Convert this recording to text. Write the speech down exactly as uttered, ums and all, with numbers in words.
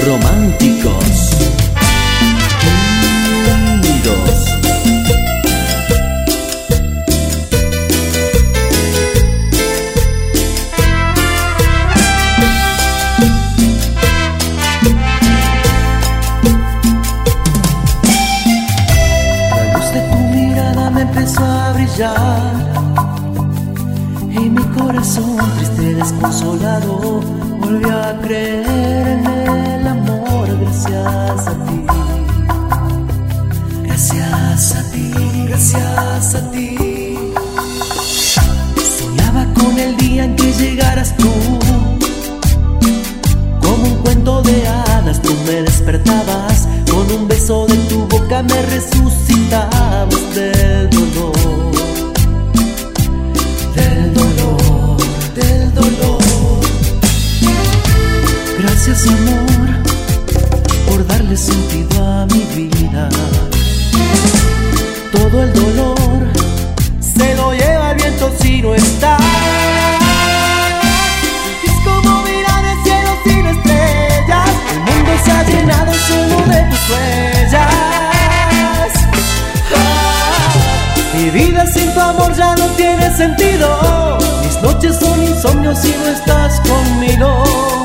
Románticos Unidos. La luz de tu mirada me empezó a brillar y mi corazón triste y desconsolado volvió a creer en el amor gracias a ti. Gracias a ti, gracias a ti. Soñaba con el día en que llegaras tú. Como un cuento de hadas tú me despertabas. Con un beso de tu boca me resucitabas del dolor. Del dolor, del dolor. Gracias amor por darle sentido a mi vida. Todo el dolor se lo lleva el viento si no está. Es como mirar el cielo sin estrellas. El mundo se ha llenado solo de tus huellas. Ah, mi vida sin tu amor ya no tiene sentido. Mis noches son insomnio si no estás conmigo.